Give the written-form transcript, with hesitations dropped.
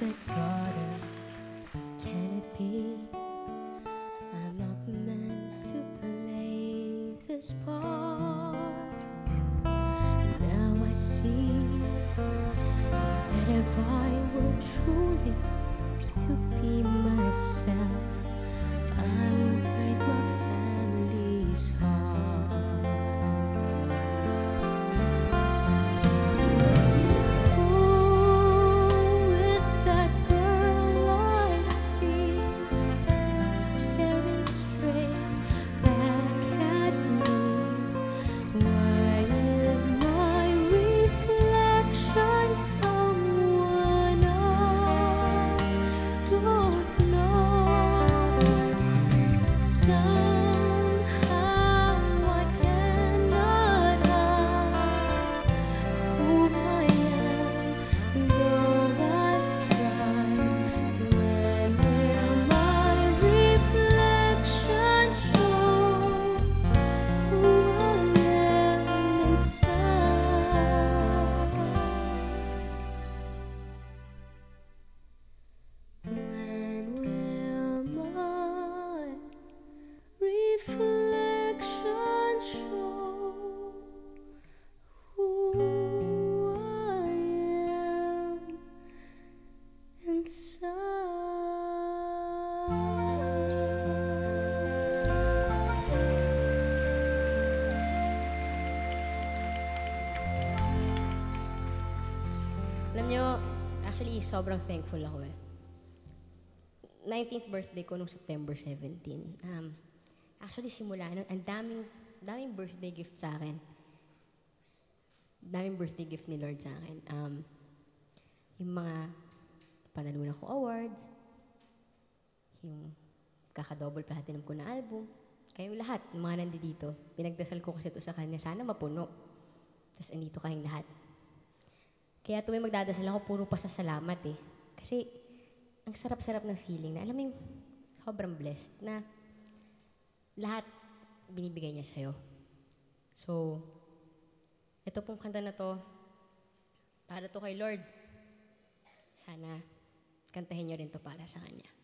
perfect daughter. Can it be I'm not meant to play this part? Now I see that if I were truly to be myself, I will break my family's heart. Who is that girl I see staring straight back at me? Why is my reflection someone I don't know? Somehow I cannot hide who I am, though I've tried. When will my reflection show who I am inside? When will my reflection show who I am inside? Alam nyo, actually, sobrang thankful ako eh. 19th birthday ko nung September 17. Actually, simula nun, ang daming birthday gift sa akin. Daming birthday gift ni Lord sa akin. Yung mga panalunan ko awards, yung kaka-double platinum ko na album, kayong lahat, yung mga nandito, pinagdasal ko kasi ito sa kanya, sana mapuno. Tapos andito kayong lahat. Kaya tuwing magdadasal ako, puro pasasalamat eh. Kasi, ang sarap-sarap ng feeling na, alam mo yung sobrang blessed na lahat binibigay niya sa'yo. So, ito pong kanta na to, para to kay Lord. Sana kantahin niyo rin to para sa Kanya.